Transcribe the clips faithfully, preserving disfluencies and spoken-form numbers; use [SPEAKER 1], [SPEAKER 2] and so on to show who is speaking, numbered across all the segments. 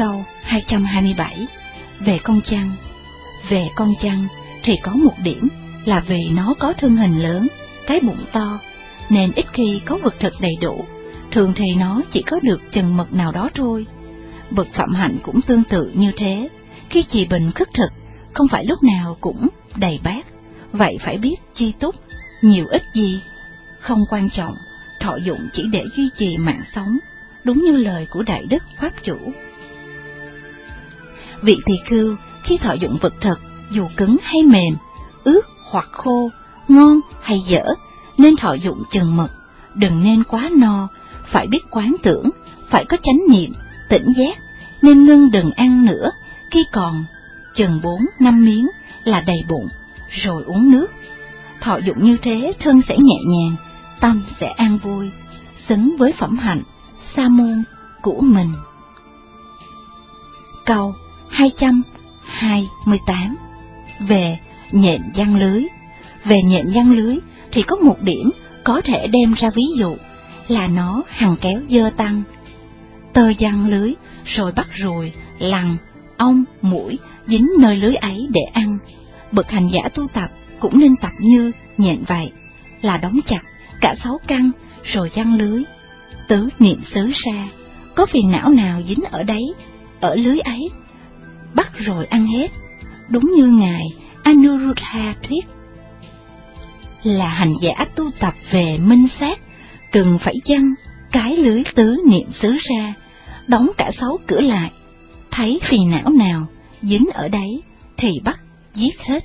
[SPEAKER 1] Câu hai trăm hai mươi bảy. Về con chăn. Về con chăn thì có một điểm là vì nó có thân hình lớn, cái bụng to, nên ít khi có vật thực đầy đủ, thường thì nó chỉ có được chừng mực nào đó thôi. Bậc phạm hạnh cũng tương tự như thế, khi trì bình khất thực, không phải lúc nào cũng đầy bát, vậy phải biết chi túc, nhiều ít gì, không quan trọng, thọ dụng chỉ để duy trì mạng sống, đúng như lời của Đại Đức Pháp Chủ. Vị tỳ khưu khi thọ dụng vật thực, dù cứng hay mềm, ướt hoặc khô, ngon hay dở, nên thọ dụng chừng mực, đừng nên quá no, phải biết quán tưởng, phải có chánh niệm, tỉnh giác, nên ngưng đừng ăn nữa, khi còn chừng bốn năm miếng là đầy bụng, rồi uống nước. Thọ dụng như thế, thân sẽ nhẹ nhàng, tâm sẽ an vui, xứng với phẩm hạnh sa môn của mình. Câu hai trăm hai mươi tám. Về nhện giăng lưới. Về nhện giăng lưới thì có một điểm có thể đem ra ví dụ là nó hằng kéo dơ tăng. Tơ giăng lưới rồi bắt ruồi, lằn, ong, muỗi dính nơi lưới ấy để ăn. Bậc hành giả tu tập cũng nên tập như nhện vậy, là đóng chặt cả sáu căn rồi giăng lưới, tứ niệm xứ ra, có phiền não nào dính ở đấy, ở lưới ấy, bắt rồi ăn hết. Đúng như ngài Anuruddha thuyết, là hành giả tu tập về minh sát, cần phải giăng cái lưới tứ niệm xứ ra, đóng cả sáu cửa lại, thấy phiền não nào dính ở đấy thì bắt giết hết.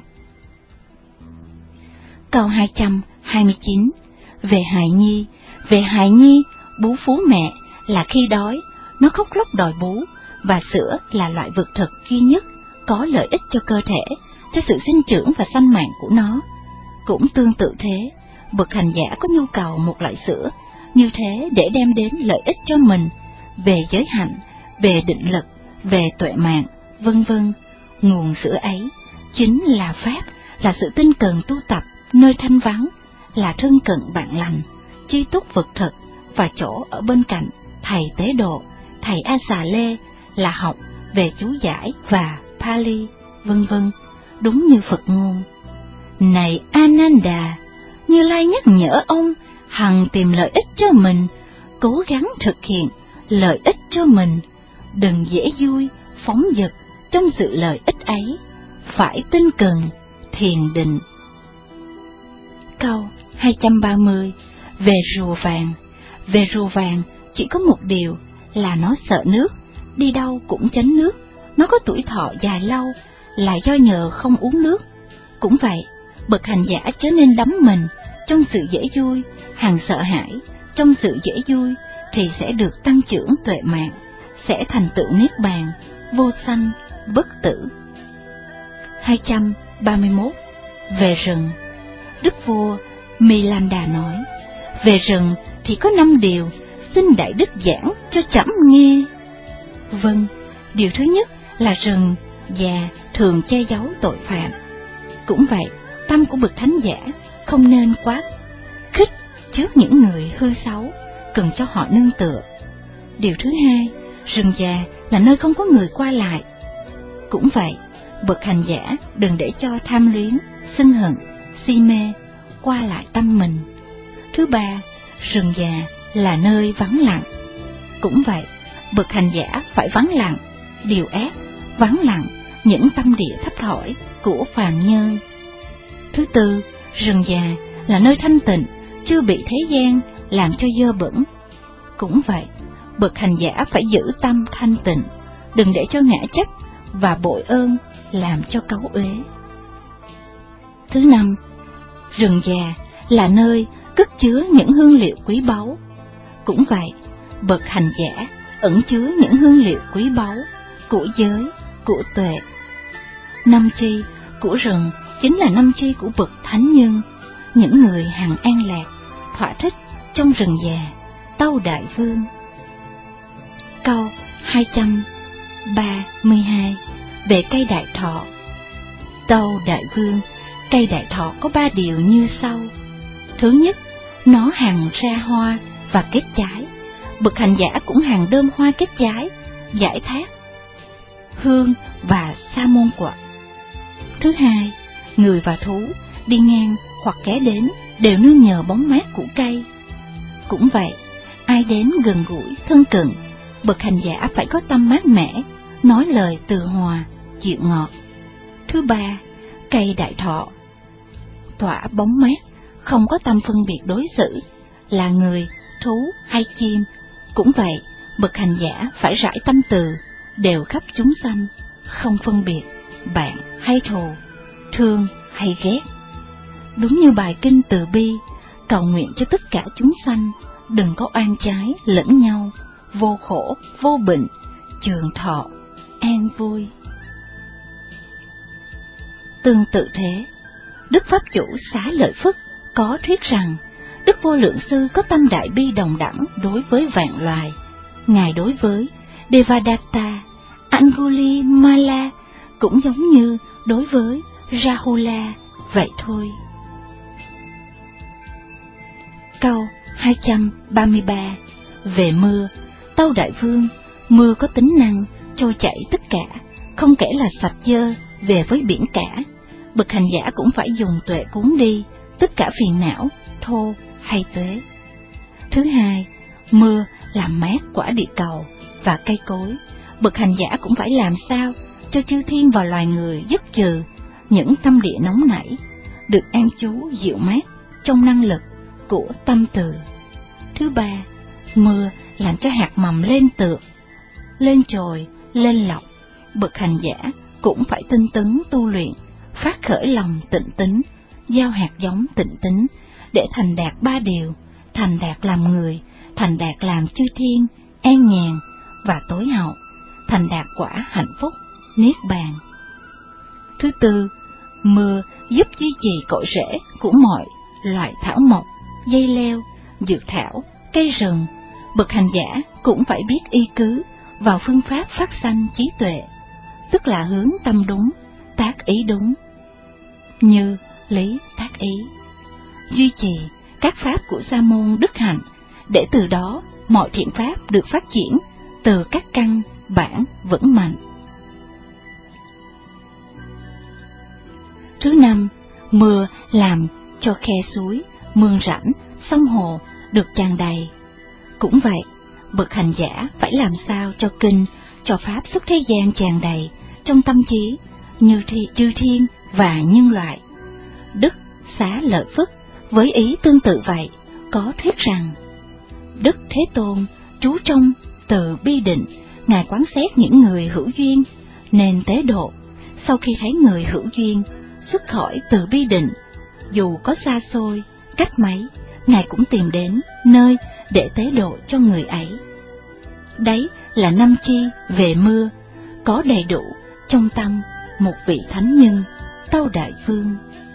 [SPEAKER 1] Câu hai trăm hai mươi chín. Về hài nhi. Về hài nhi, bú phú mẹ là khi đói, nó khóc lóc đòi bú, và sữa là loại vật thực duy nhất có lợi ích cho cơ thể, cho sự sinh trưởng và sanh mạng của nó. Cũng tương tự thế, bậc hành giả có nhu cầu một loại sữa như thế để đem đến lợi ích cho mình, về giới hạnh, về định lực, về tuệ mạng, vân vân. Nguồn sữa ấy chính là pháp, là sự tinh cần tu tập nơi thanh vắng, là thân cận bạn lành, chi túc vật thực, và chỗ ở bên cạnh thầy tế độ, thầy A Xà Lê, là học về chú giải và Pali, vân vân. Đúng như Phật ngôn: này Ananda, Như Lai nhắc nhở ông hằng tìm lợi ích cho mình, cố gắng thực hiện lợi ích cho mình, đừng dễ vui phóng dật trong sự lợi ích ấy, phải tinh cần thiền định. Câu hai trăm ba mươi. Về rùa vàng. Về rùa vàng chỉ có một điều là nó sợ nước, đi đâu cũng tránh nước. Nó có tuổi thọ dài lâu là do nhờ không uống nước. Cũng vậy, bậc hành giả chớ nên đắm mình trong sự dễ vui, hằng sợ hãi trong sự dễ vui, thì sẽ được tăng trưởng tuệ mạng, sẽ thành tựu niết bàn, vô sanh, bất tử. hai trăm ba mươi mốt. Về rừng. Đức vua Milanda nói, về rừng thì có năm điều, xin Đại Đức giảng cho trẫm nghe. Vâng, điều thứ nhất là rừng già thường che giấu tội phạm. Cũng vậy, tâm của bậc thánh giả không nên quá khích trước những người hư xấu, cần cho họ nương tựa. Điều thứ hai, rừng già là nơi không có người qua lại. Cũng vậy, bậc hành giả đừng để cho tham luyến, sân hận, si mê qua lại tâm mình. Thứ ba, rừng già là nơi vắng lặng. Cũng vậy, bậc hành giả phải vắng lặng điều ác, vắng lặng những tâm địa thấp thỏi của phàm nhân. Thứ tư, rừng già là nơi thanh tịnh, chưa bị thế gian làm cho dơ bẩn. Cũng vậy, bậc hành giả phải giữ tâm thanh tịnh, đừng để cho ngã chấp và bội ơn làm cho cấu uế. Thứ năm, rừng già là nơi cất chứa những hương liệu quý báu. Cũng vậy, bậc hành giả ẩn chứa những hương liệu quý báu của giới, của tuệ. Năm tri của rừng chính là năm tri của bậc thánh nhân, những người hằng an lạc, thỏa thích trong rừng già, tâu đại vương. Câu hai trăm ba mươi hai. Về cây đại thọ. Tâu đại vương, cây đại thọ có ba điều như sau. Thứ nhất, nó hằng ra hoa và kết trái. Bậc hành giả cũng hằng đơm hoa kết trái, giải thác, hương và sa môn quả. Thứ hai, người và thú đi ngang hoặc ghé đến đều nương nhờ bóng mát của cây. Cũng vậy, ai đến gần gũi, thân cận, bậc hành giả phải có tâm mát mẻ, nói lời từ hòa, dịu ngọt. Thứ ba, cây đại thọ tỏa bóng mát, không có tâm phân biệt đối xử, là người, thú hay chim. Cũng vậy, bậc hành giả phải rải tâm từ, đều khắp chúng sanh, không phân biệt bạn hay thù, thương hay ghét. Đúng như bài kinh từ bi, cầu nguyện cho tất cả chúng sanh đừng có oan trái lẫn nhau, vô khổ, vô bệnh, trường thọ, an vui. Tương tự thế, Đức Pháp Chủ Xá Lợi Phất có thuyết rằng Đức Vô Lượng Sư có tâm đại bi đồng đẳng đối với vạn loài. Ngài đối với Devadatta, Angulimala cũng giống như đối với Rahula vậy thôi. Câu hai trăm ba mươi ba. Về mưa, Tâu Đại Vương, mưa có tính năng trôi chảy tất cả, không kể là sạch dơ, về với biển cả. Bậc hành giả cũng phải dùng tuệ cuốn đi tất cả phiền não, thô hay tuế. Thứ hai, mưa làm mát quả địa cầu và cây cối. Bậc hành giả cũng phải làm sao cho chư thiên và loài người dứt trừ những tâm địa nóng nảy, được an trú dịu mát trong năng lực của tâm từ. Thứ ba, mưa làm cho hạt mầm lên tược, lên chồi, lên lọc. Bậc hành giả cũng phải tinh tấn tu luyện, phát khởi lòng tịnh tín, gieo hạt giống tịnh tín, để thành đạt ba điều: thành đạt làm người, thành đạt làm chư thiên, an nhàn và tối hậu, thành đạt quả hạnh phúc, niết bàn. Thứ tư, mưa giúp duy trì cội rễ của mọi loại thảo mộc, dây leo, dược thảo, cây rừng. Bậc hành giả cũng phải biết y cứ vào phương pháp phát sanh trí tuệ, tức là hướng tâm đúng, tác ý đúng, như lý tác ý. Duy trì các pháp của sa môn đức hạnh, để từ đó mọi thiện pháp được phát triển từ các căn bản vững mạnh. Thứ năm, mưa làm cho khe suối, mương rãnh, sông hồ được tràn đầy. Cũng vậy, bậc hành giả phải làm sao cho kinh, cho pháp xuất thế gian tràn đầy trong tâm trí như thi, chư thiên và nhân loại. Đức Xá Lợi Phất với ý tương tự vậy có thuyết rằng: Đức Thế Tôn trú trong từ bi định, Ngài quán xét những người hữu duyên nên tế độ. Sau khi thấy người hữu duyên xuất khỏi từ bi định, dù có xa xôi cách mấy, Ngài cũng tìm đến nơi để tế độ cho người ấy. Đấy là năm chi về mưa, có đầy đủ trong tâm một vị thánh nhân, Tâu Đại Vương.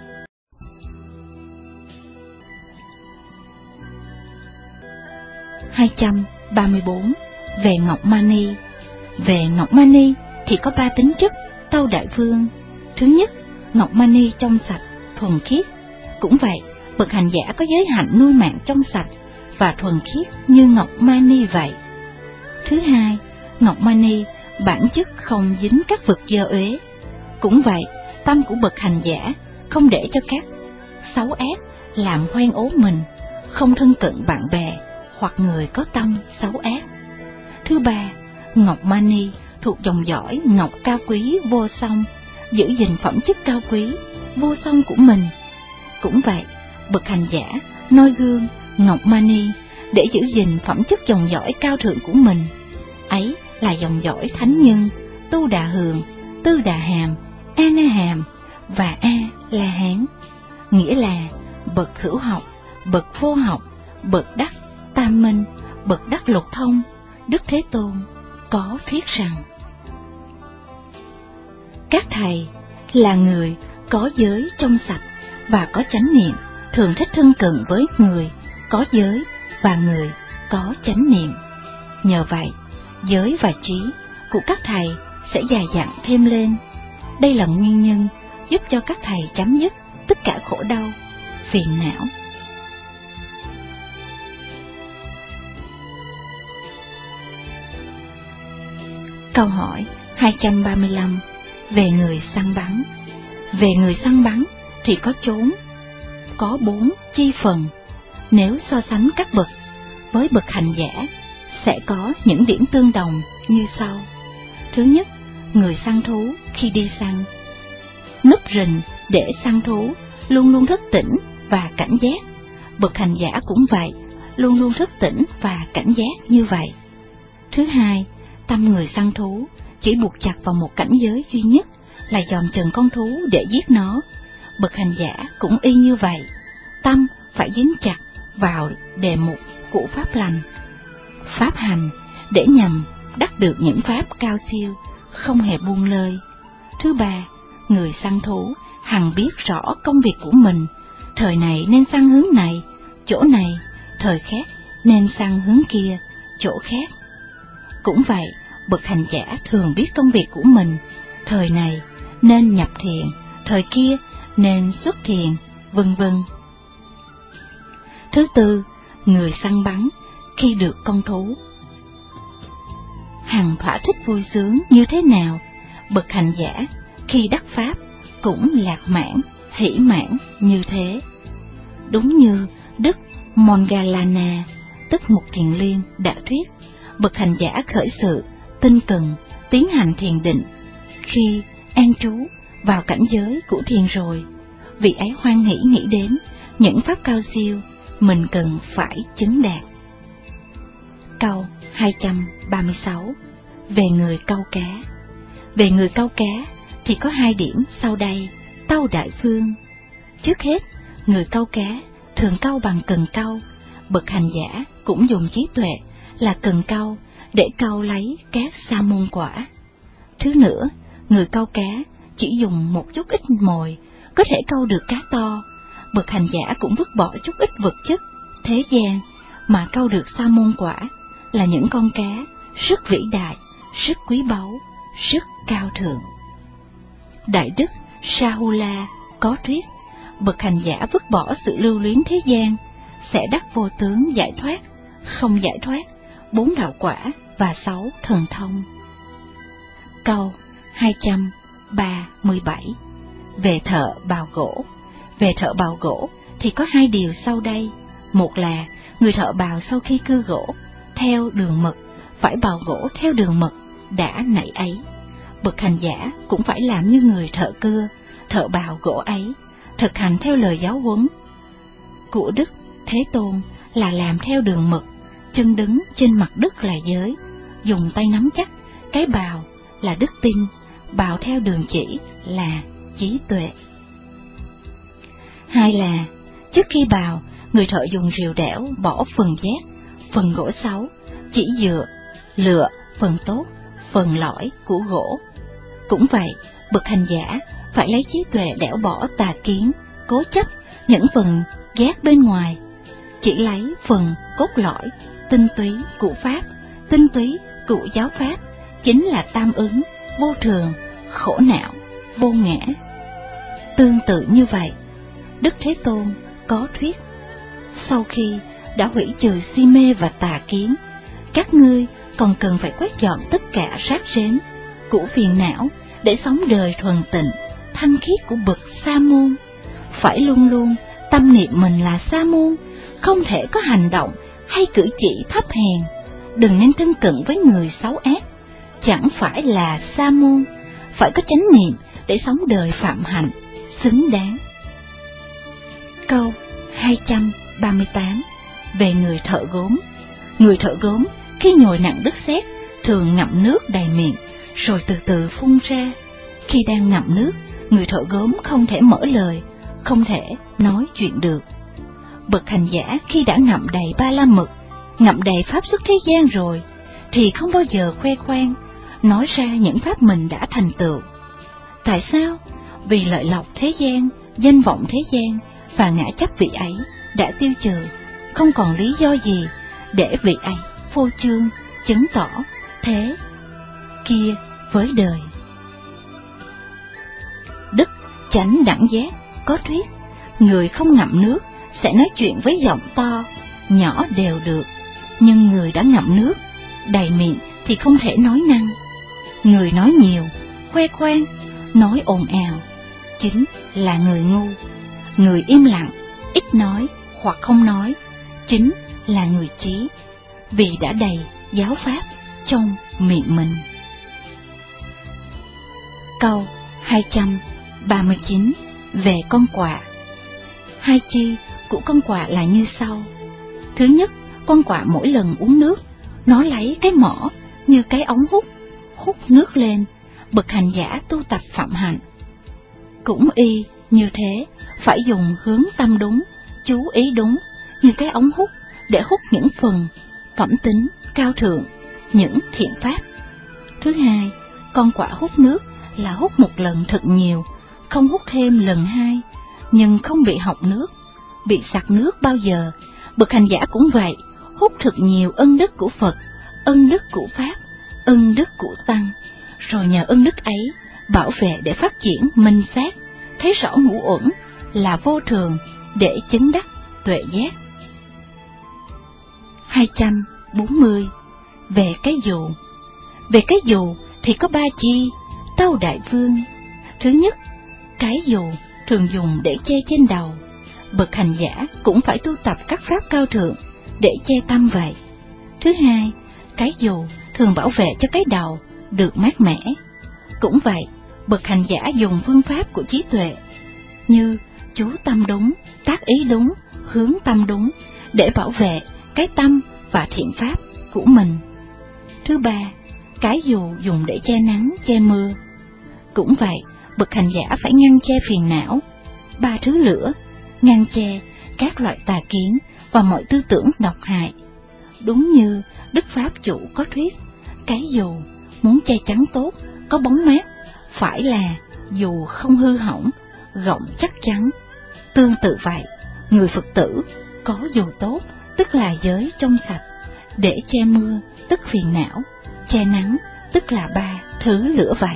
[SPEAKER 1] hai trăm ba mươi bốn. Về Ngọc Mani. Về Ngọc Mani thì có ba tính chất, Tâu Đại Vương. Thứ nhất, Ngọc Mani trong sạch, thuần khiết. Cũng vậy, bậc hành giả có giới hạnh nuôi mạng trong sạch và thuần khiết như Ngọc Mani vậy. Thứ hai, Ngọc Mani bản chất không dính các vật dơ uế. Cũng vậy, tâm của bậc hành giả không để cho các xấu ác làm hoen ố mình, không thân cận bạn bè hoặc người có tâm xấu ác. Thứ ba, Ngọc Mani thuộc dòng dõi ngọc cao quý vô song, giữ gìn phẩm chất cao quý vô song của mình. Cũng vậy, bậc hành giả noi gương Ngọc Mani để giữ gìn phẩm chất dòng dõi cao thượng của mình. Ấy là dòng dõi thánh nhân Tu Đà Hường, Tư Đà Hàm, A Na Hàm và A La Hán, nghĩa là bậc hữu học, bậc vô học, bậc đắc tam minh, bậc đắc lục thông. Đức Thế Tôn có thuyết rằng: các thầy là người có giới trong sạch và có chánh niệm, thường thích thân cận với người có giới và người có chánh niệm. Nhờ vậy, giới và trí của các thầy sẽ dày dặn thêm lên. Đây là nguyên nhân giúp cho các thầy chấm dứt tất cả khổ đau, phiền não. Câu hỏi hai trăm ba mươi lăm. Về người săn bắn. Về người săn bắn thì có chốn, có bốn chi phần. Nếu so sánh các bậc với bậc hành giả, sẽ có những điểm tương đồng như sau. Thứ nhất, người săn thú khi đi săn, núp rình để săn thú, luôn luôn thức tỉnh và cảnh giác. Bậc hành giả cũng vậy, luôn luôn thức tỉnh và cảnh giác như vậy. Thứ hai, tâm người săn thú chỉ buộc chặt vào một cảnh giới duy nhất là dòm chừng con thú để giết nó. Bậc hành giả cũng y như vậy, tâm phải dính chặt vào đề mục của pháp lành, pháp hành để nhằm đắc được những pháp cao siêu, không hề buông lơi. Thứ ba, người săn thú hằng biết rõ công việc của mình, thời này nên săn hướng này, chỗ này, thời khác nên săn hướng kia, chỗ khác. Cũng vậy, bậc hành giả thường biết công việc của mình, thời này nên nhập thiền, thời kia nên xuất thiền, vân vân. Thứ tư, người săn bắn khi được con thú hằng thỏa thích vui sướng như thế nào, bậc hành giả khi đắc pháp cũng lạc mãn, hỷ mãn như thế. Đúng như Đức Moggallana, tức Mục Kiền Liên đã thuyết, bậc hành giả khởi sự tinh cần tiến hành thiền định, khi an trú vào cảnh giới của thiền rồi, vị ấy hoan hỷ nghĩ đến những pháp cao siêu mình cần phải chứng đạt. Câu hai trăm ba mươi sáu. Về người câu cá. Về người câu cá thì có hai điểm sau đây, tâu đại phương. Trước hết, người câu cá thường câu bằng cần câu, bậc hành giả cũng dùng trí tuệ là cần câu để câu lấy các sa môn quả. Thứ nữa, người câu cá chỉ dùng một chút ít mồi có thể câu được cá to, bậc hành giả cũng vứt bỏ chút ít vật chất thế gian mà câu được sa môn quả, là những con cá rất vĩ đại, rất quý báu, rất cao thượng. Đại đức Sahula có thuyết, bậc hành giả vứt bỏ sự lưu luyến thế gian sẽ đắc vô tướng giải thoát, không giải thoát, bốn đạo quả và sáu thần thông. Câu hai trăm ba mươi bảy. Về thợ bào gỗ. Về thợ bào gỗ thì có hai điều sau đây. Một là người thợ bào sau khi cưa gỗ theo đường mật phải bào gỗ theo đường mật đã nảy ấy. Bậc hành giả cũng phải làm như người thợ cưa, thợ bào gỗ ấy, thực hành theo lời giáo huấn của Đức Thế Tôn là làm theo đường mật, chân đứng trên mặt đất là giới, dùng tay nắm chắc, cái bào là đức tin, bào theo đường chỉ là trí tuệ. Hai là, trước khi bào, người thợ dùng rìu đẽo bỏ phần giác, phần gỗ xấu, chỉ dựa, lựa phần tốt, phần lõi của gỗ. Cũng vậy, bậc hành giả phải lấy trí tuệ đẽo bỏ tà kiến, cố chấp những phần giác bên ngoài, chỉ lấy phần cốt lõi, tinh túy của Pháp, tinh túy của giáo Pháp, chính là tam ứng, vô thường, khổ não, vô ngã. Tương tự như vậy, Đức Thế Tôn có thuyết, sau khi đã hủy trừ si mê và tà kiến, các ngươi còn cần phải quét dọn tất cả rác rến của phiền não để sống đời thuần tịnh, thanh khiết của bậc sa môn. Phải luôn luôn tâm niệm mình là sa môn, không thể có hành động hay cử chỉ thấp hèn. Đừng nên thân cận với người xấu ác, chẳng phải là sa môn. Phải có chánh niệm để sống đời phạm hạnh xứng đáng. Câu hai trăm ba mươi tám. Về người thợ gốm. Người thợ gốm khi nhồi nặng đất sét thường ngậm nước đầy miệng rồi từ từ phun ra. Khi đang ngậm nước, người thợ gốm không thể mở lời, không thể nói chuyện được. Bậc hành giả khi đã ngậm đầy ba la mật, ngậm đầy pháp xuất thế gian rồi, thì không bao giờ khoe khoang, nói ra những pháp mình đã thành tựu. Tại sao? Vì lợi lộc thế gian, danh vọng thế gian và ngã chấp vị ấy đã tiêu trừ, không còn lý do gì để vị ấy phô trương, chứng tỏ thế kia với đời. Đức Chánh Đẳng Giác có thuyết, người không ngậm nước sẽ nói chuyện với giọng to, nhỏ đều được, nhưng người đã ngậm nước đầy miệng thì không thể nói năng. Người nói nhiều, khoe khoang, nói ồn ào, chính là người ngu. Người im lặng, ít nói hoặc không nói, chính là người trí, vì đã đầy giáo pháp trong miệng mình. Câu hai trăm ba mươi chín về con quạ. Hai chi của con quạ là như sau. Thứ nhất, con quạ mỗi lần uống nước, nó lấy cái mỏ như cái ống hút, hút nước lên. Bậc hành giả tu tập phạm hạnh cũng y như thế, phải dùng hướng tâm đúng, chú ý đúng, như cái ống hút để hút những phần phẩm tính cao thượng, những thiện pháp. Thứ hai, con quạ hút nước là hút một lần thật nhiều, không hút thêm lần hai, nhưng không bị họng nước, bị sặc nước bao giờ. Bậc hành giả cũng vậy, hút thật nhiều ân đức của Phật, ân đức của Pháp, ân đức của Tăng, rồi nhờ ân đức ấy bảo vệ để phát triển minh sát, thấy rõ ngũ uẩn là vô thường để chứng đắc tuệ giác. Hai trăm bốn mươi về cái dù. Về cái dù thì có ba chi, tâu đại vương. Thứ nhất, cái dù thường dùng để che trên đầu. Bậc hành giả cũng phải tu tập các pháp cao thượng để che tâm vậy. Thứ hai, cái dù thường bảo vệ cho cái đầu được mát mẻ. Cũng vậy, bậc hành giả dùng phương pháp của trí tuệ như chú tâm đúng, tác ý đúng, hướng tâm đúng để bảo vệ cái tâm và thiện pháp của mình. Thứ ba, cái dù dùng để che nắng, che mưa. Cũng vậy, bậc hành giả phải ngăn che phiền não, ba thứ lửa, ngăn che các loại tà kiến và mọi tư tưởng độc hại. Đúng như Đức Pháp Chủ có thuyết, cái dù muốn che chắn tốt, có bóng mát, phải là dù không hư hỏng, gọng chắc chắn. Tương tự vậy, người Phật tử có dù tốt, tức là giới trong sạch, để che mưa, tức phiền não, che nắng, tức là ba thứ lửa vậy.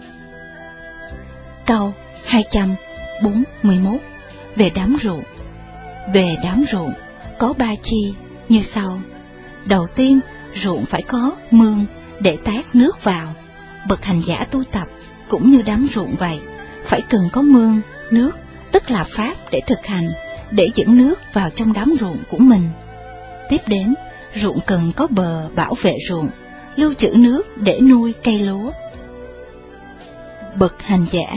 [SPEAKER 1] Câu hai trăm bốn mươi mốt về đám ruộng. Về đám ruộng có ba chi như sau. Đầu tiên, ruộng phải có mương để tát nước vào. Bậc hành giả tu tập cũng như đám ruộng vậy, phải cần có mương, nước, tức là pháp để thực hành, để dẫn nước vào trong đám ruộng của mình. Tiếp đến, ruộng cần có bờ bảo vệ ruộng, lưu trữ nước để nuôi cây lúa. Bậc hành giả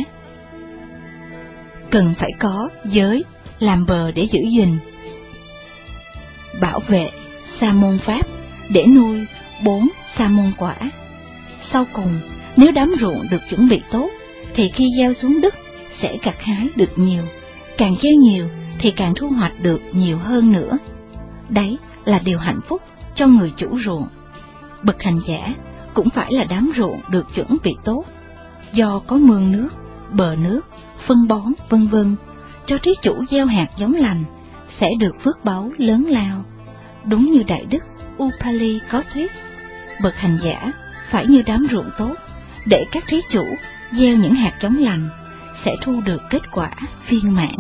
[SPEAKER 1] cần phải có giới làm bờ để giữ gìn, bảo vệ sa môn pháp để nuôi bốn sa môn quả. Sau cùng, nếu đám ruộng được chuẩn bị tốt, thì khi gieo xuống đất sẽ gặt hái được nhiều, càng gieo nhiều thì càng thu hoạch được nhiều hơn nữa. Đấy là điều hạnh phúc cho người chủ ruộng. Bậc hành giả cũng phải là đám ruộng được chuẩn bị tốt, do có mương nước, bờ nước, phân bón vân vân, cho thí chủ gieo hạt giống lành sẽ được phước báu lớn lao. Đúng như Đại Đức Upali có thuyết, bậc hành giả phải như đám ruộng tốt, để các thí chủ gieo những hạt giống lành sẽ thu được kết quả viên mãn.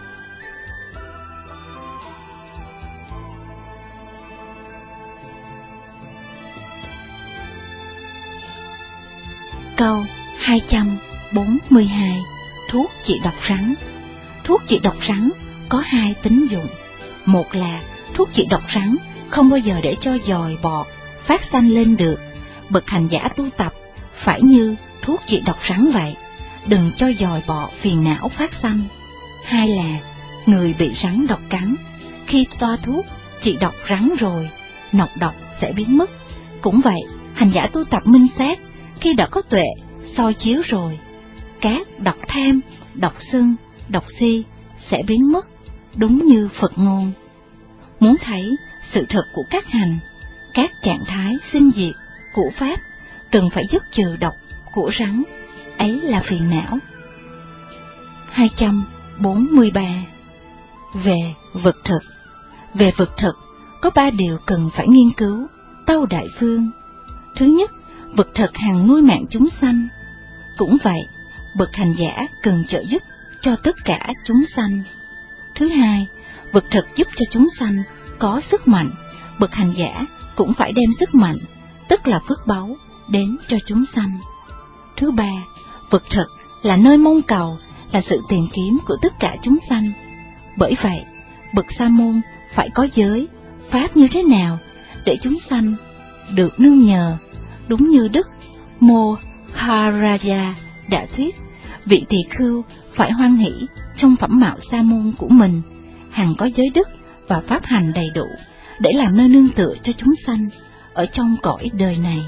[SPEAKER 1] Câu hai trăm bốn mươi hai thuốc trị độc rắn. Thuốc trị độc rắn có hai tính dụng. Một là thuốc trị độc rắn không bao giờ để cho dòi bọ phát sanh lên được. Bậc hành giả tu tập phải như thuốc trị độc rắn vậy, đừng cho dòi bọ phiền não phát sanh. Hai là người bị rắn độc cắn, khi toa thuốc trị độc rắn rồi, nọc độc sẽ biến mất. Cũng vậy, hành giả tu tập minh sát, khi đã có tuệ soi chiếu rồi, các độc tham, độc sân, độc si sẽ biến mất. Đúng như Phật ngôn. Muốn thấy sự thật của các hành, các trạng thái sinh diệt của Pháp, cần phải dứt trừ độc của rắn, ấy là phiền não. Hai trăm bốn mươi ba về vật thực. Về vật thực có ba điều cần phải nghiên cứu, tâu đại phương. Thứ nhất, vật thực hằng nuôi mạng chúng sanh. Cũng vậy, bậc hành giả cần trợ giúp cho tất cả chúng sanh. Thứ hai, vật thực giúp cho chúng sanh có sức mạnh, bậc hành giả cũng phải đem sức mạnh, tức là phước báu, đến cho chúng sanh. Thứ ba, vực thực là nơi mong cầu, là sự tìm kiếm của tất cả chúng sanh. Bởi vậy, bậc sa môn phải có giới, pháp như thế nào để chúng sanh được nương nhờ. Đúng như Đức Moharaja đã thuyết, vị tỳ khưu phải hoan hỷ trong phẩm mạo sa môn của mình, hằng có giới đức và pháp hành đầy đủ để làm nơi nương tựa cho chúng sanh ở trong cõi đời này.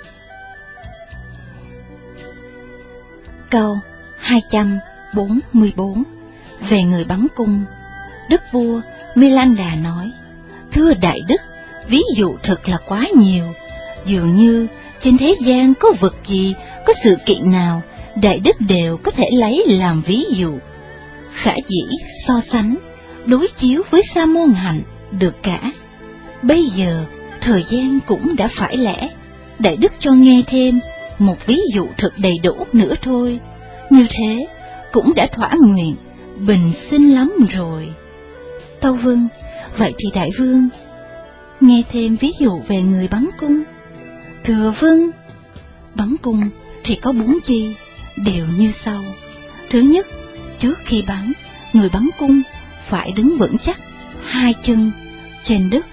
[SPEAKER 1] Câu hai trăm bốn mươi bốn về người bắn cung. Đức vua Milanda nói: Thưa Đại Đức, ví dụ thật là quá nhiều. Dường như trên thế gian có vật gì, có sự kiện nào, Đại Đức đều có thể lấy làm ví dụ. Khả dĩ so sánh, đối chiếu với sa môn hạnh được cả. Bây giờ, thời gian cũng đã phải lẽ, Đại Đức cho nghe thêm một ví dụ thật đầy đủ nữa thôi. Như thế, cũng đã thỏa nguyện, bình sinh lắm rồi. Tâu vâng, vậy thì Đại Vương, nghe thêm ví dụ về người bắn cung. Thưa vâng. Bắn cung thì có bốn chi, đều như sau. Thứ nhất, trước khi bắn, người bắn cung phải đứng vững chắc hai chân trên đất,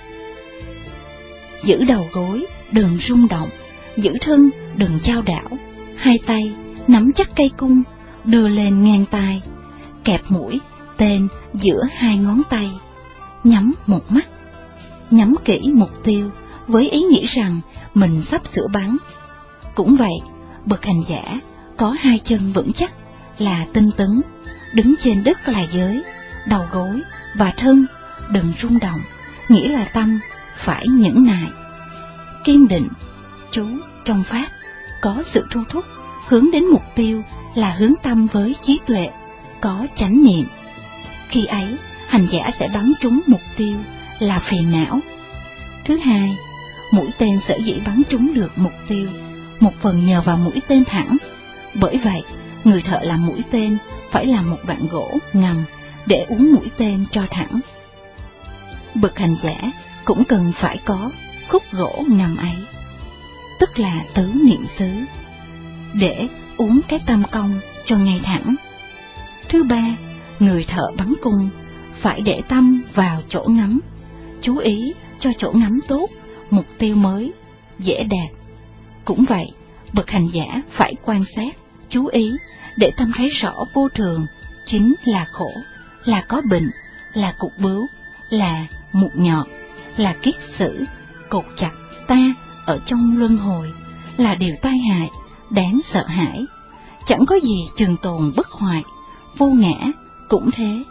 [SPEAKER 1] giữ đầu gối đừng rung động, giữ thân đừng chao đảo, hai tay nắm chắc cây cung, đưa lên ngang tai, kẹp mũi tên giữa hai ngón tay, nhắm một mắt, nhắm kỹ mục tiêu với ý nghĩ rằng mình sắp sửa bắn. Cũng vậy, bậc hành giả có hai chân vững chắc là tinh tấn, đứng trên đất là giới, đầu gối và thân đừng rung động, nghĩa là tâm phải nhẫn nại, kiên định, trú trong pháp, có sự thu thúc, hướng đến mục tiêu là hướng tâm với trí tuệ, có chánh niệm. Khi ấy, hành giả sẽ bắn trúng mục tiêu là phiền não. Thứ hai, mũi tên sở dĩ bắn trúng được mục tiêu, một phần nhờ vào mũi tên thẳng. Bởi vậy, người thợ làm mũi tên phải làm một đoạn gỗ ngầm để uốn mũi tên cho thẳng. Bậc hành giả cũng cần phải có khúc gỗ ngầm ấy, tức là tứ niệm xứ, để uốn cái tâm cong cho ngay thẳng. Thứ ba, người thợ bắn cung phải để tâm vào chỗ ngắm, chú ý cho chỗ ngắm tốt, mục tiêu mới, dễ đạt. Cũng vậy, bậc hành giả phải quan sát, chú ý để tâm thấy rõ vô thường chính là khổ, là có bệnh, là cục bướu, là mụn nhọt, là kiết sử, cột chặt ta ở trong luân hồi, là điều tai hại, đáng sợ hãi. Chẳng có gì trường tồn bất hoại, vô ngã cũng thế.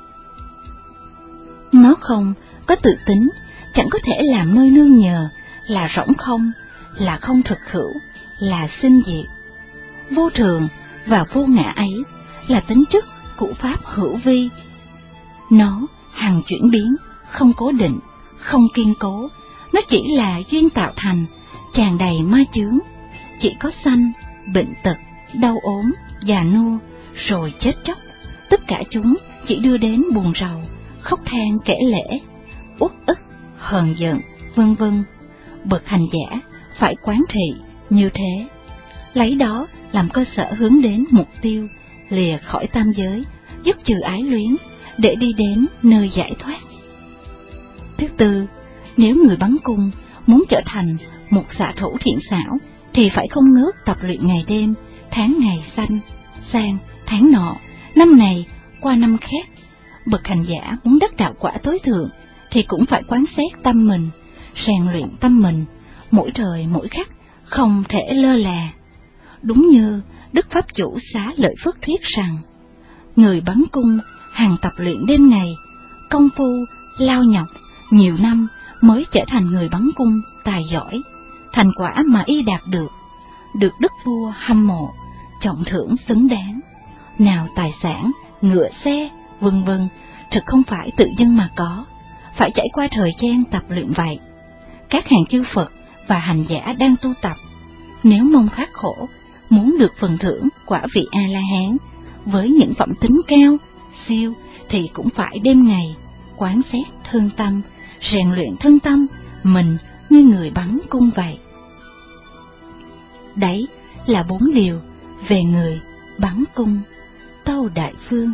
[SPEAKER 1] Nó không có tự tính, chẳng có thể làm nơi nương nhờ, là rỗng không, là không thực hữu, là sinh diệt. Vô thường và vô ngã ấy là tính chất của pháp hữu vi. Nó hằng chuyển biến, không cố định, không kiên cố. Nó chỉ là duyên tạo thành, tràn đầy ma chướng. Chỉ có sanh, bệnh tật, đau ốm, già nua, rồi chết chóc. Tất cả chúng chỉ đưa đến buồn rầu, khóc than kể lể, uất ức, hờn giận, vân vân. Bậc hành giả phải quán thị như thế, lấy đó làm cơ sở hướng đến mục tiêu, lìa khỏi tam giới, dứt trừ ái luyến, để đi đến nơi giải thoát. Thứ tư, nếu người bắn cung muốn trở thành một xạ thủ thiện xảo, thì phải không ngớt tập luyện ngày đêm, tháng ngày sanh sang tháng nọ, năm này qua năm khác. Bậc hành giả muốn đắc đạo quả tối thượng, thì cũng phải quán xét tâm mình, rèn luyện tâm mình, mỗi thời mỗi khắc, không thể lơ là. Đúng như Đức Pháp Chủ Xá Lợi Phất thuyết rằng, người bắn cung hàng tập luyện đêm ngày, công phu lao nhọc nhiều năm mới trở thành người bắn cung tài giỏi. Thành quả mà y đạt được, được đức vua hâm mộ, trọng thưởng xứng đáng. Nào tài sản, ngựa xe, vân vân, thực không phải tự dưng mà có, phải trải qua thời gian tập luyện vậy. Các hàng chư Phật và hành giả đang tu tập, nếu mong khắc khổ, muốn được phần thưởng quả vị A-la-hán với những phẩm tính cao, siêu, thì cũng phải đêm ngày quán xét thân tâm, rèn luyện thân tâm mình như người bắn cung vậy. Đấy là bốn điều về người bắn cung Tâu Đại Phương.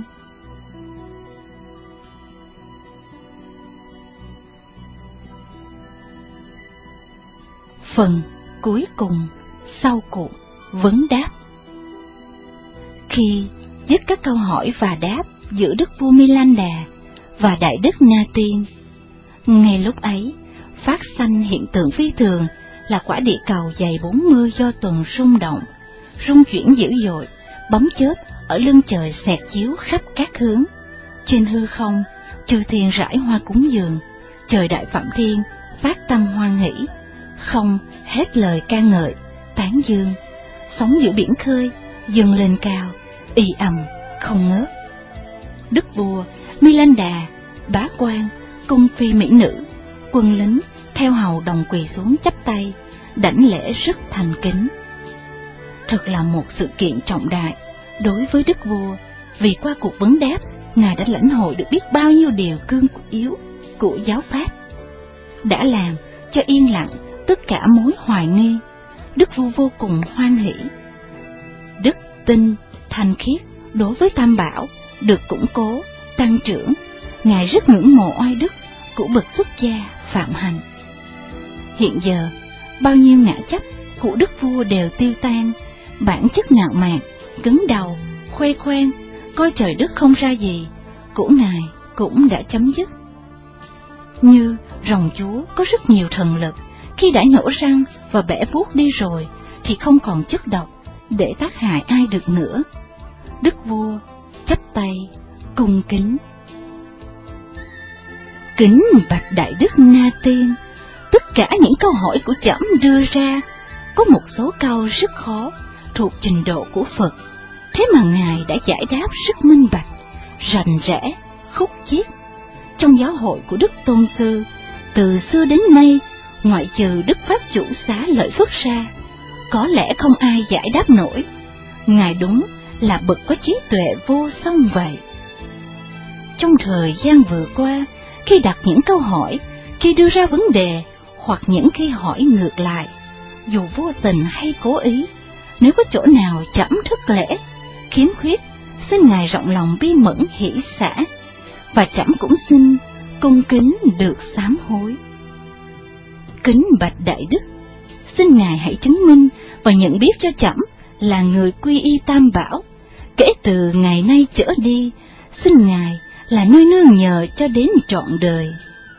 [SPEAKER 1] Phần cuối cùng sau cuộc vấn đáp. Khi dứt các câu hỏi và đáp giữa đức vua Milinda và đại đức Na Tiên, ngay lúc ấy phát sanh hiện tượng phi thường là quả địa cầu dày bốn mươi do tuần rung động, rung chuyển dữ dội, bóng chớp ở lưng trời xẹt chiếu khắp các hướng. Trên hư không, chư thiên rải hoa cúng dường, trời đại phạm thiên phát tâm hoan hỷ, không hết lời ca ngợi, tán dương. Sóng giữa biển khơi dâng lên cao, ì ầm không ngớt. Đức vua, Milinda, bá quan, cung phi mỹ nữ, quân lính theo hầu đồng quỳ xuống chắp tay, đảnh lễ rất thành kính. Thật là một sự kiện trọng đại đối với đức vua, vì qua cuộc vấn đáp, ngài đã lãnh hội được biết bao nhiêu điều cương yếu của giáo pháp, đã làm cho yên lặng tất cả mối hoài nghi. Đức vua vô cùng hoan hỷ. Đức tin thanh khiết đối với Tam Bảo được củng cố, tăng trưởng. Ngài rất ngưỡng mộ oai đức của bậc xuất gia phạm hạnh. Hiện giờ, bao nhiêu ngã chấp của đức vua đều tiêu tan, bản chất ngạo mạn, cứng đầu, khoe khoang, coi trời đất không ra gì của ngài cũng đã chấm dứt. Như rồng chúa có rất nhiều thần lực, khi đã nhổ răng và bẻ vuốt đi rồi thì không còn chất độc để tác hại ai được nữa. Đức vua chắp tay cung kính: Kính bạch đại đức Na Tiên, tất cả những câu hỏi của trẫm đưa ra có một số câu rất khó, thuộc trình độ của Phật, thế mà ngài đã giải đáp rất minh bạch, rành rẽ, khúc chiết. Trong giáo hội của Đức Tôn Sư, từ xưa đến nay, ngoại trừ Đức Pháp Chủ Xá Lợi Phất ra, có lẽ không ai giải đáp nổi. Ngài đúng là bậc có trí tuệ vô song vậy. Trong thời gian vừa qua, khi đặt những câu hỏi, khi đưa ra vấn đề, hoặc những khi hỏi ngược lại, dù vô tình hay cố ý, nếu có chỗ nào trẫm thất lễ, khiếm khuyết, xin ngài rộng lòng bi mẫn hỷ xả, và trẫm cũng xin cung kính được sám hối. Kính bạch đại đức, xin ngài hãy chứng minh và nhận biết cho trẫm là người quy y Tam Bảo. Kể từ ngày nay trở đi, xin ngài là nơi nương nhờ cho đến trọn đời.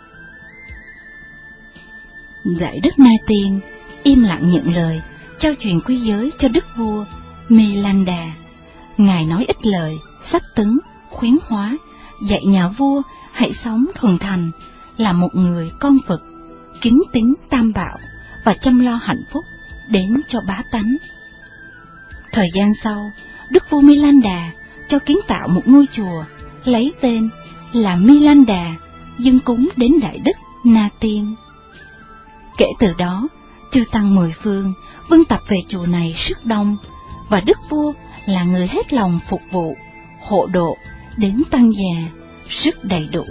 [SPEAKER 1] Đại đức Na Tiên im lặng nhận lời, trao truyền quy giới cho đức vua Milinda. Ngài nói ít lời, sách tấn, khuyến hóa, dạy nhà vua hãy sống thuần thành, là một người con Phật, kính tín Tam Bảo và chăm lo hạnh phúc đến cho bá tánh. Thời gian sau, đức vua Milinda cho kiến tạo một ngôi chùa, lấy tên là Milinda, dâng cúng đến đại đức Na Tiên. Kể từ đó, chư tăng mười phương vân tập về chùa này rất đông, và đức vua là người hết lòng phục vụ, hộ độ đến tăng già rất đầy đủ.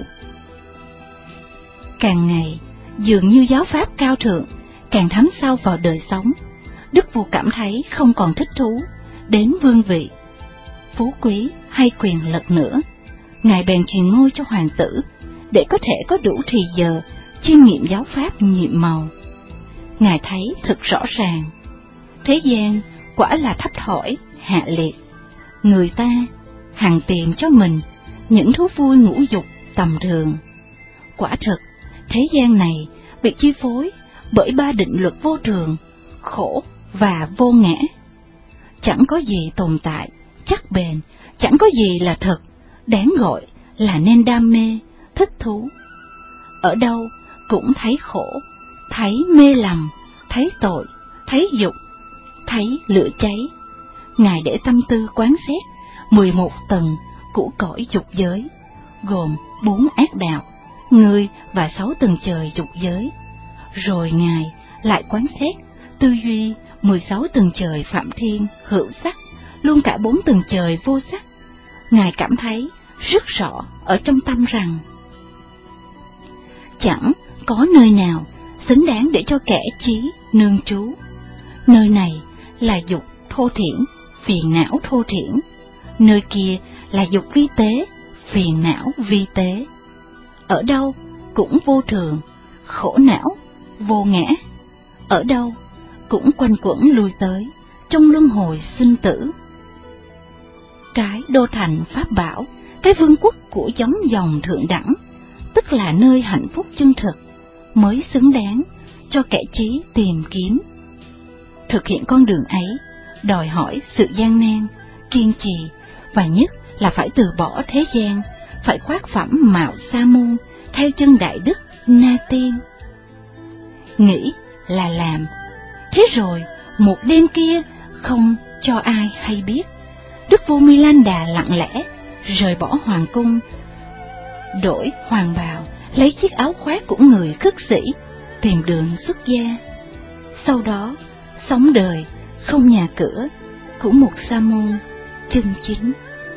[SPEAKER 1] Càng ngày, dường như giáo pháp cao thượng càng thấm sâu vào đời sống, đức vua cảm thấy không còn thích thú đến vương vị, phú quý hay quyền lực nữa. Ngài bèn truyền ngôi cho hoàng tử, để có thể có đủ thì giờ chiêm nghiệm giáo pháp nhiệm màu. Ngài thấy thật rõ ràng, thế gian quả là thấp thỏi, hạ liệt. Người ta hằng tìm cho mình những thú vui ngũ dục tầm thường. Quả thực, thế gian này bị chi phối bởi ba định luật vô thường, khổ và vô ngã. Chẳng có gì tồn tại, chắc bền, chẳng có gì là thật, đáng gọi là nên đam mê, thích thú. Ở đâu cũng thấy khổ, thấy mê lầm, thấy tội, thấy dục, thấy lửa cháy. Ngài để tâm tư quán xét mười một tầng của cõi dục giới, gồm bốn ác đạo, người và sáu tầng trời dục giới. Rồi Ngài lại quán xét tư duy mười sáu tầng trời phạm thiên hữu sắc, luôn cả bốn tầng trời vô sắc. Ngài cảm thấy rất rõ ở trong tâm rằng chẳng có nơi nào xứng đáng để cho kẻ trí nương trú. Nơi này là dục thô thiển, phiền não thô thiển, nơi kia là dục vi tế, phiền não vi tế. Ở đâu cũng vô thường, khổ não, vô ngã. Ở đâu cũng quanh quẩn lui tới, trong luân hồi sinh tử. Cái đô thành pháp bảo, cái vương quốc của giống dòng thượng đẳng, tức là nơi hạnh phúc chân thực, mới xứng đáng cho kẻ trí tìm kiếm. Thực hiện con đường ấy, đòi hỏi sự gian nan, kiên trì, và nhất là phải từ bỏ thế gian, phải khoác phẩm mạo sa môn, theo chân đại đức Na Tiên. Nghĩ là làm. Thế rồi, một đêm kia, không cho ai hay biết, Đức vua Milanda lặng lẽ rời bỏ hoàng cung, đổi hoàng bào, lấy chiếc áo khoác của người khất sĩ, tìm đường xuất gia. Sau đó, sống đời không nhà cửa của một sa môn chân chính.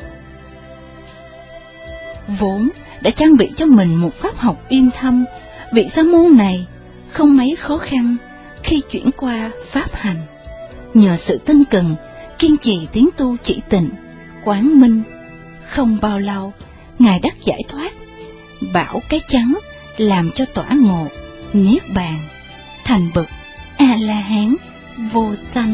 [SPEAKER 1] Vốn đã trang bị cho mình một pháp học uyên thâm, vị sa môn này không mấy khó khăn khi chuyển qua pháp hành. Nhờ sự tinh cần, kiên trì tiến tu chỉ tịnh, quán minh, không bao lâu ngài đắc giải thoát, bảo cái trắng làm cho tỏa ngộ, niết bàn, thành bậc A La Hán vô sanh.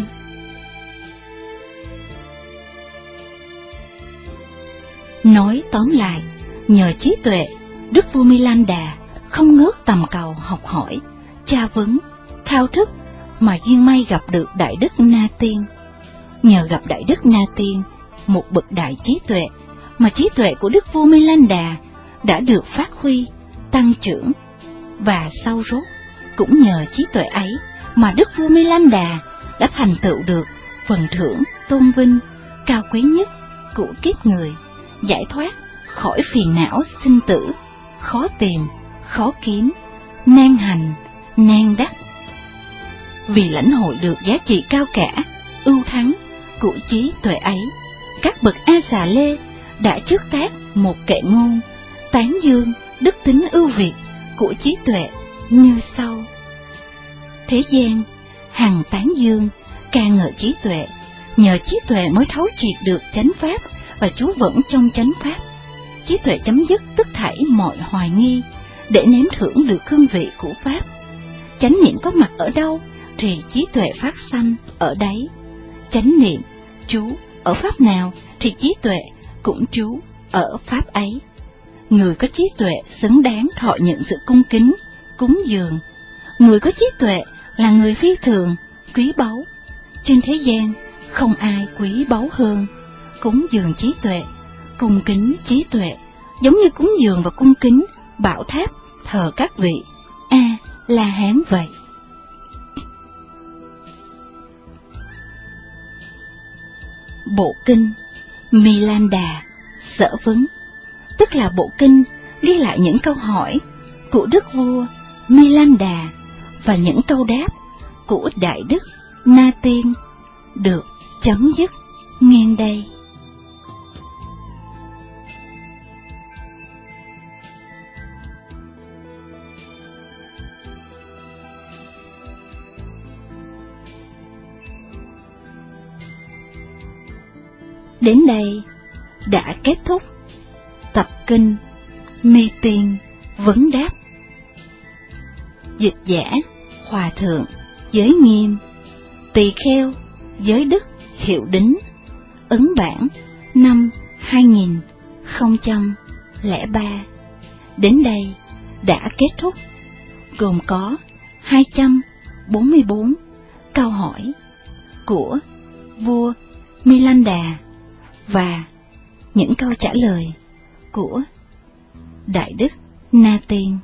[SPEAKER 1] Nói tóm lại, nhờ trí tuệ, Đức vua Milanda không ngớt tầm cầu học hỏi, tra vấn, thao thức, mà duyên may gặp được Đại Đức Na Tiên. Nhờ gặp Đại Đức Na Tiên, một bậc đại trí tuệ, mà trí tuệ của Đức vua Milanda đã được phát huy, tăng trưởng, và sau rốt cũng nhờ trí tuệ ấy mà Đức vua Milanda đã thành tựu được phần thưởng tôn vinh cao quý nhất của kiếp người, giải thoát khỏi phiền não sinh tử, khó tìm, khó kiếm, nan hành, nan đắc. Vì lãnh hội được giá trị cao cả, ưu thắng của trí tuệ ấy, các bậc A Xà Lê đã trước tác một kệ ngôn tán dương đức tính ưu việt của trí tuệ như sau: thế gian hằng tán dương ca ngợi trí tuệ, nhờ trí tuệ mới thấu triệt được chánh pháp và trú vững trong chánh pháp. Trí tuệ chấm dứt tất thảy mọi hoài nghi để nếm thưởng được hương vị của pháp. Chánh niệm có mặt ở đâu thì trí tuệ phát sanh ở đấy. Chánh niệm trú ở pháp nào thì trí tuệ cũng trú ở pháp ấy. Người có trí tuệ xứng đáng thọ nhận sự cung kính, cúng dường. Người có trí tuệ là người phi thường, quý báu. Trên thế gian không ai quý báu hơn. Cúng dường trí tuệ, cung kính trí tuệ, giống như cúng dường và cung kính bảo tháp thờ các vị A La Hán vậy. Bộ kinh Milanda Sở Vấn, tức là bộ kinh ghi lại những câu hỏi của Đức vua Milanda và những câu đáp của Đại Đức Na Tiên, được chấm dứt ngang đây. Đến đây đã kết thúc tập kinh Mi Tiên Vấn Đáp. Dịch giả Hòa Thượng Giới Nghiêm, Tỳ Kheo Giới Đức Hiệu Đính, ấn bản năm hai nghìn không trăm lẻ ba. Đến đây đã kết thúc, gồm có hai trăm bốn mươi bốn câu hỏi của vua Milanda và những câu trả lời của Đại Đức Na Tiên.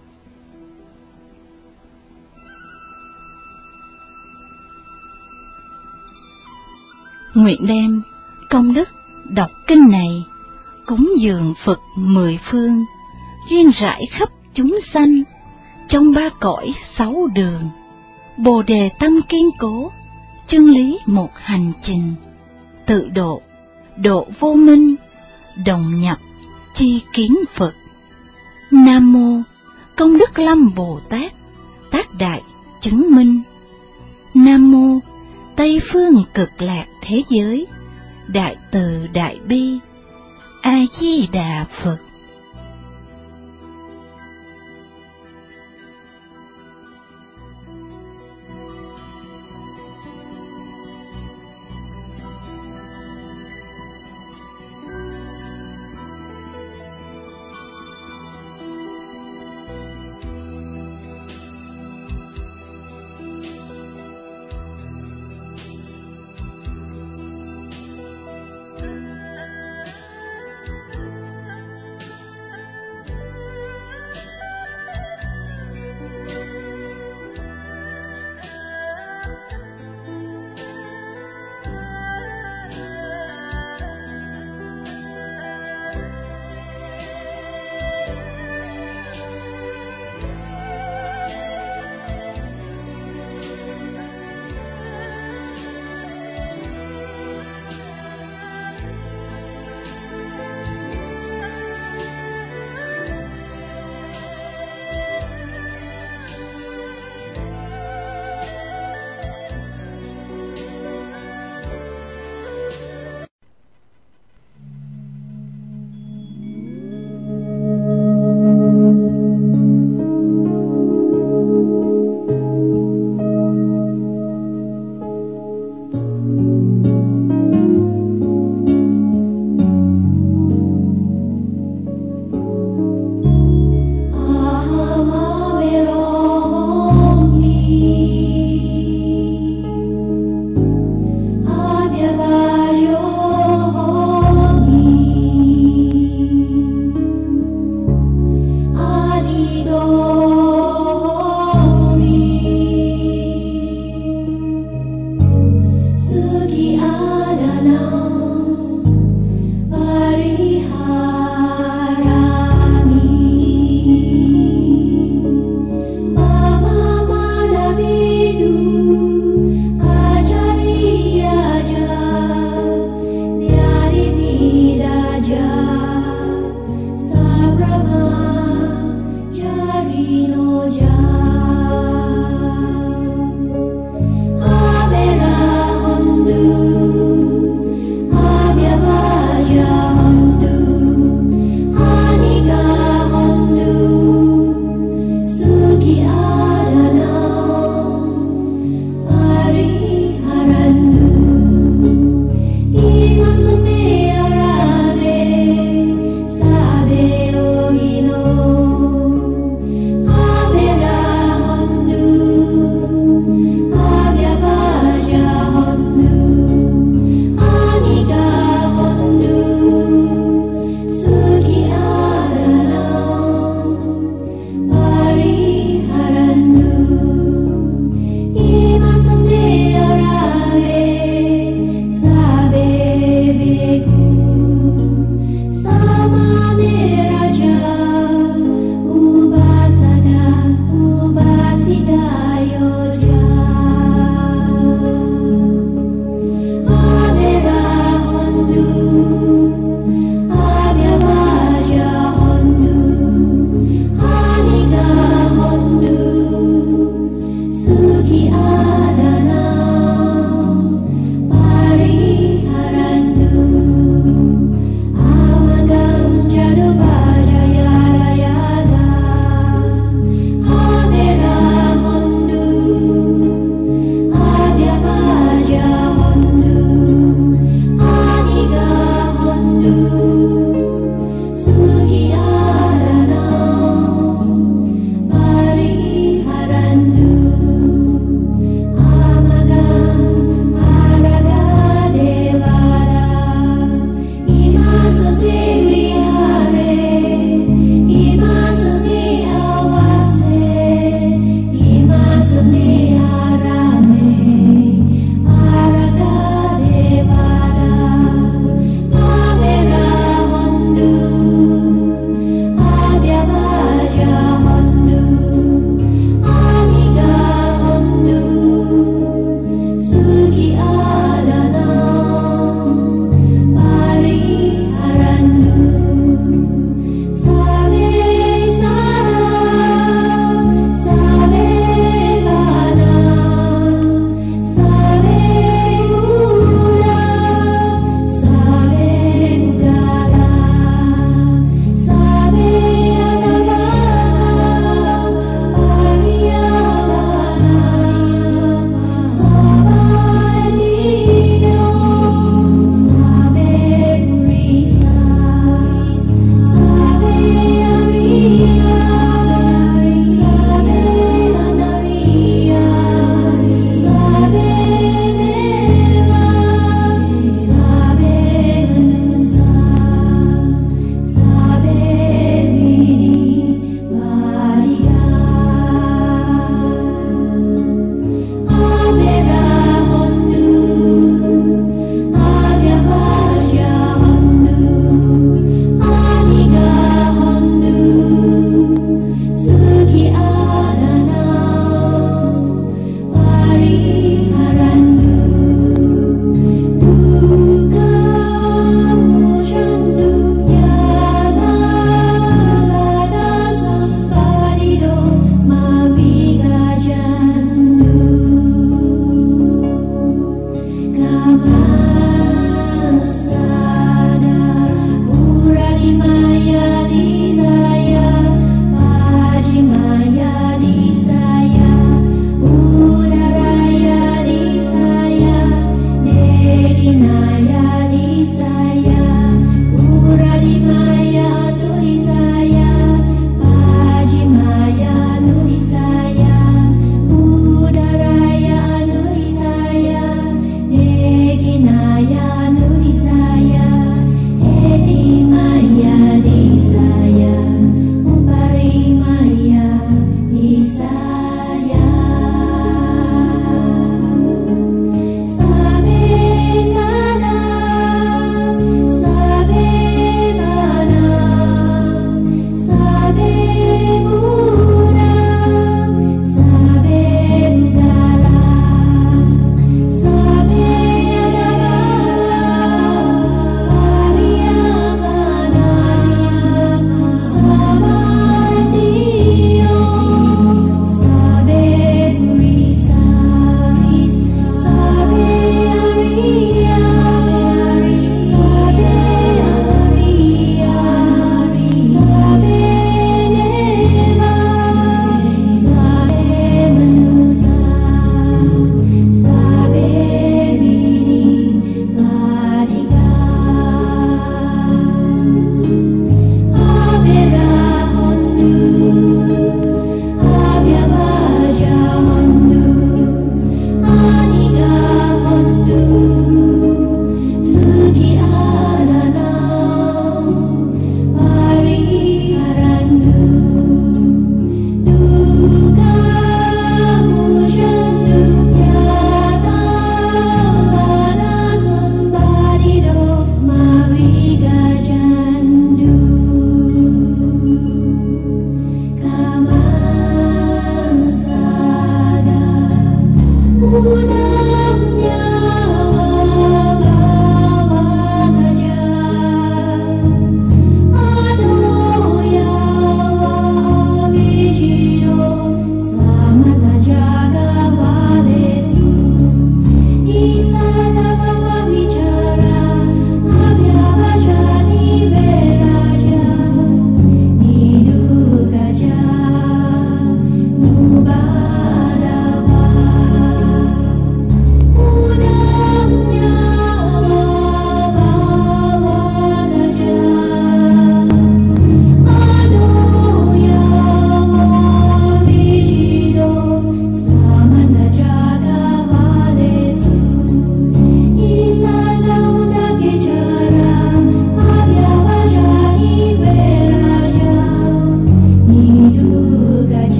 [SPEAKER 1] Nguyện đem công đức đọc kinh này cúng dường Phật mười phương, duyên rải khắp chúng sanh trong ba cõi sáu đường, bồ đề tâm kiên cố, chân lý một hành trình, tự độ độ vô minh, đồng nhập chi kiến Phật. Nam mô Công Đức Lâm Bồ Tát, tác đại chứng minh. Nam mô Tây phương cực lạc thế giới, đại từ đại bi, A Di Đà Phật.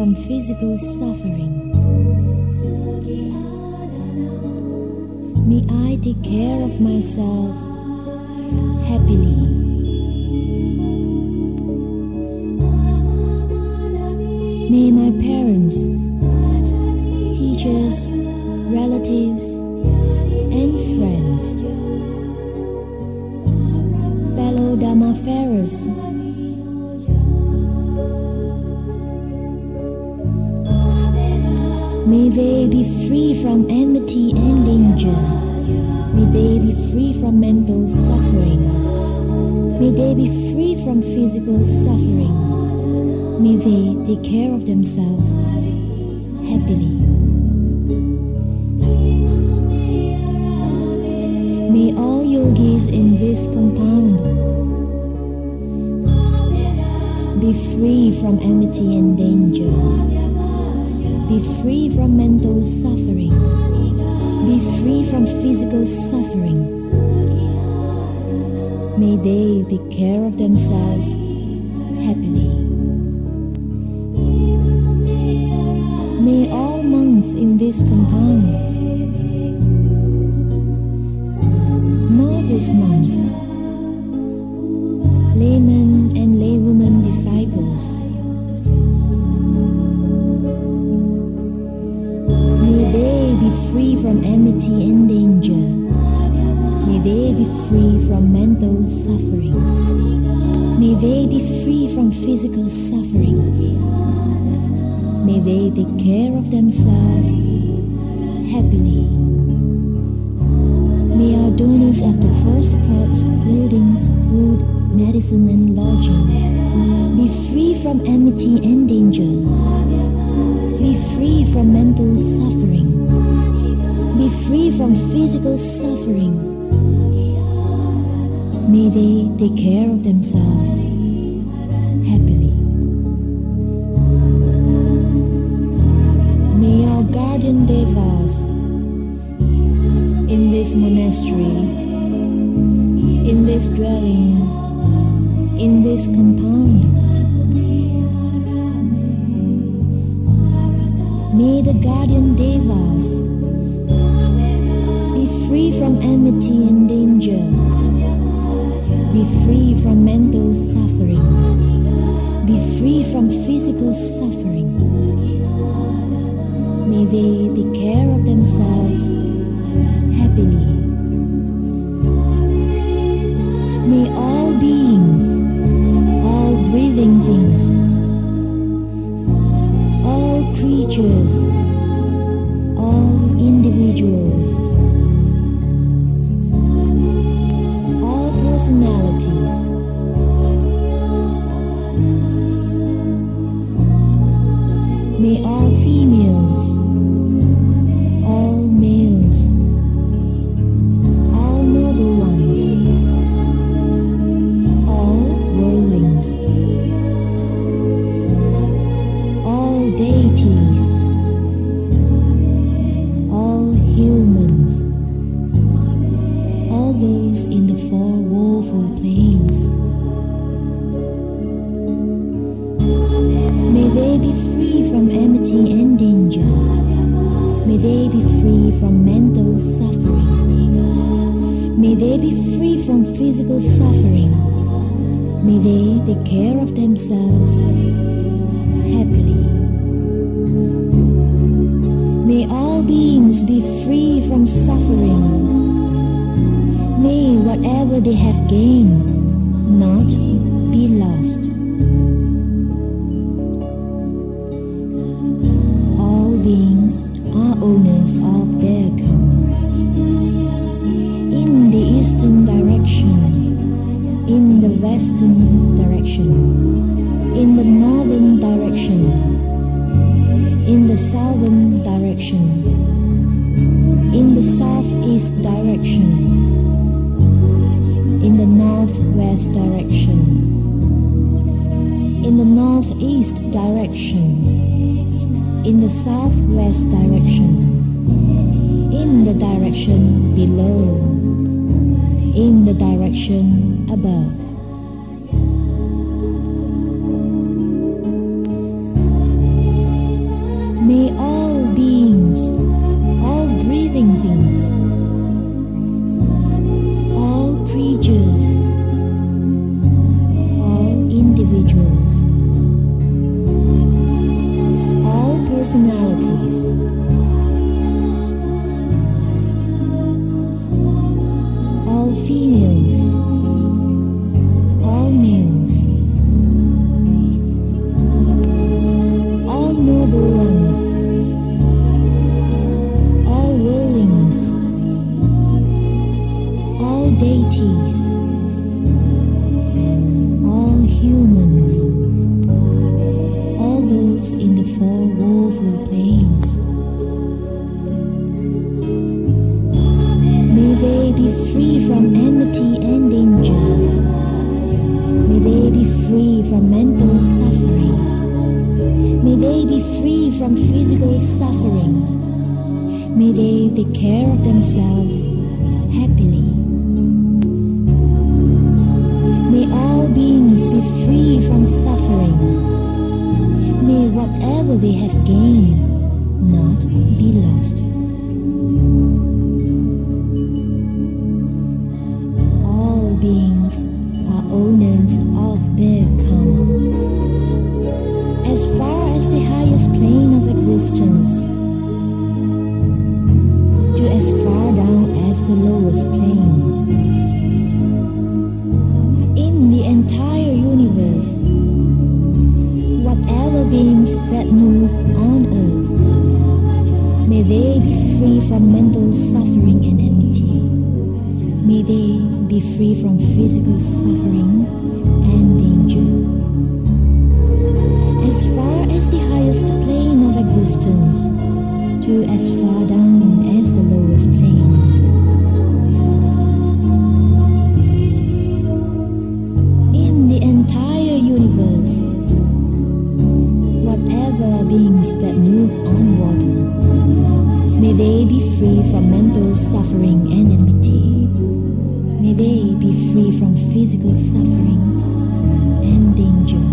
[SPEAKER 2] from physical suffering. May I take care of myself happily. May my parents, teachers, relatives, and friends, fellow Dhammafarers, may they be free from enmity and danger. May they be free from mental suffering. May they be free from physical suffering. May they take care of themselves happily. May all yogis in this compound be free from enmity and danger. Be free from mental suffering. Be free from physical suffering. May they take care of themselves happily. May all monks in this compound, novice monks, laymen and laywomen disciples, free from enmity and danger. May they be free from mental suffering. May they be free from physical suffering. May they take care of themselves happily. May our donors of the first supports, clothing, food, medicine, and lodging be free from enmity and danger. Be free from mental suffering. Be free from physical suffering. May they take care of themselves happily. May our guardian devas in this monastery, in this dwelling, in this compound, may the guardian devas free from enmity and danger. Be free from mental suffering. Be free from physical suffering. May they take care of themselves happily. May all beings, all breathing things, all creatures, all individuals, personalities, may all females, all males, all noble ones, all worldlings, all deities, all humans, all those in the four woeful planes, may they be free from enmity and danger. May they be free from mental suffering. May they be free from physical suffering. May they take care of themselves happily. May all beings be free from suffering. May whatever they have gained not be lost. All beings are owners of their karma. In the eastern direction, in the western direction, in the northern direction, in the southern direction, in the southeast direction, in the northwest direction, in the northeast direction, in the southwest direction, in the direction below, in the direction above. deities, all humans, all those in the four woeful planes. May they be free from enmity and danger. May they be free from mental suffering. May they be free from physical suffering. May they take care of themselves happily. May all beings be free from suffering. May whatever they have gained not be lost. All beings are owners of their karma. As far as the highest plane of existence, to as far down as the lowest plane. In the entire universe, whatever beings that move on earth, may they be free from mental suffering and enmity. May they be free from physical suffering and danger. As far as the highest plane of existence, to as far down as the lowest plane. In the entire universe, whatever beings that move on water, may they be free from mental suffering and enmity. May they be free from physical suffering and danger.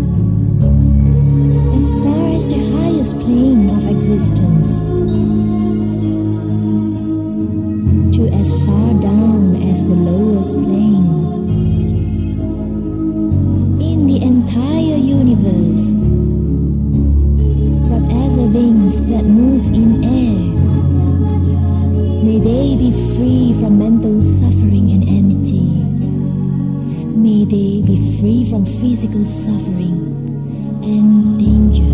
[SPEAKER 2] As far as the highest plane of existence, to as far down as the lowest plane. In the entire universe, whatever beings that move in air, may they be free from mental suffering and enmity. May they be free from physical suffering and danger.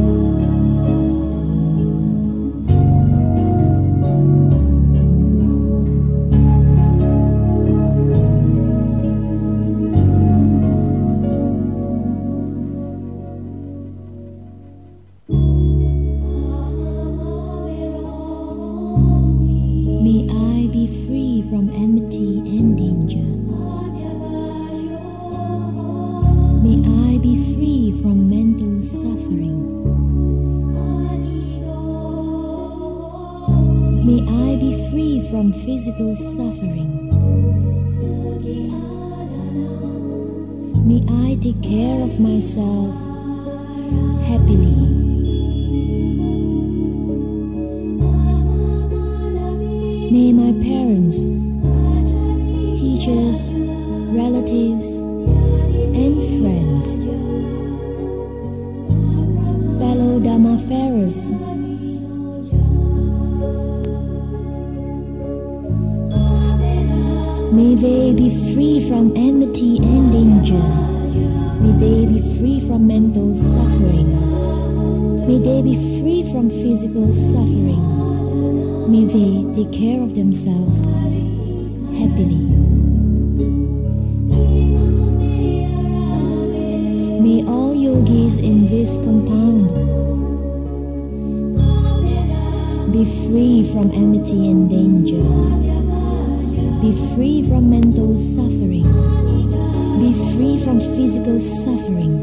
[SPEAKER 2] May I be free from enmity and danger. May I be free from mental suffering. May I be free from physical suffering. May I take care of myself happily. May my parents, teachers, relatives, and friends, fellow Dhammafarers, may they be free from enmity and danger. May they be free from mental suffering. May they be free from physical suffering. May they take care of themselves happily. May all yogis in this compound be free from enmity and danger. Be free from mental suffering. Be free from physical suffering.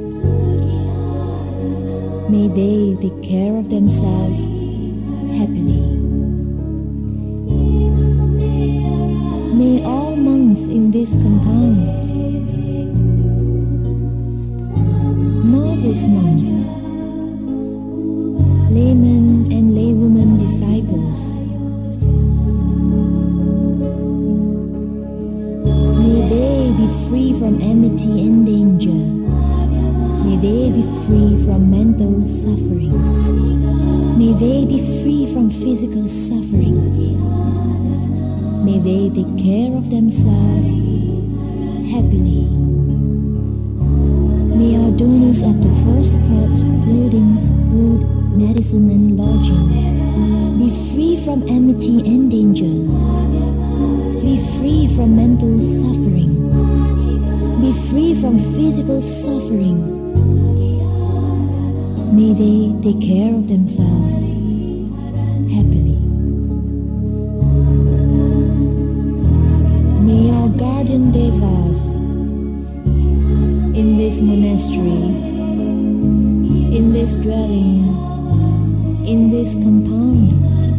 [SPEAKER 2] May they take care of themselves happily. May all monks in this compound, novice monks, laymen and laywomen disciples, may they be free from enmity and danger. May they be free from mental suffering. May they be free from physical suffering. May they take care of themselves happily. May our donors of the four supports, clothing, food, medicine, and lodging be free from enmity and danger. Be free from mental physical suffering. May they take care of themselves happily. May our guardian devas in this monastery, in this dwelling, in this compound,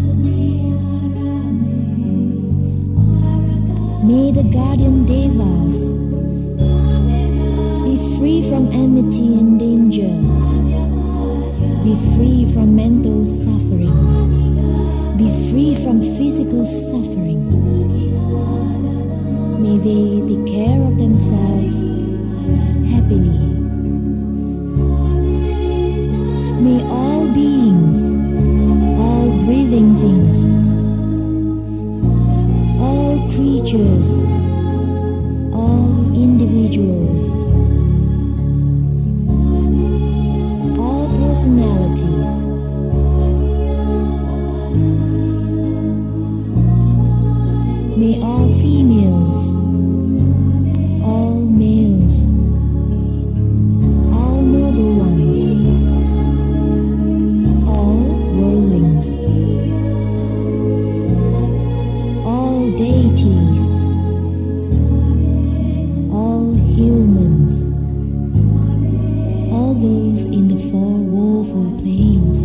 [SPEAKER 2] may the guardian devas be free from enmity and danger, be free from mental suffering, be free from physical suffering. May they take care of themselves happily. May all beings, all breathing things, all creatures, all individuals, all personalities, may all females, all males, all noble ones, all worldlings, all deities, all humans, all those in the four woeful planes,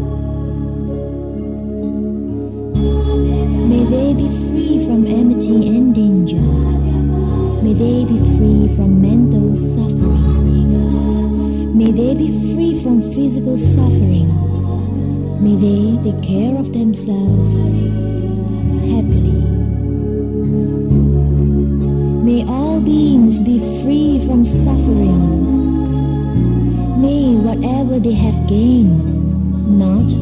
[SPEAKER 2] may they be free from enmity and danger. May they be free from mental suffering. May they be free from physical suffering. May they take care of themselves happily. May all beings be free from suffering. May whatever they have gained not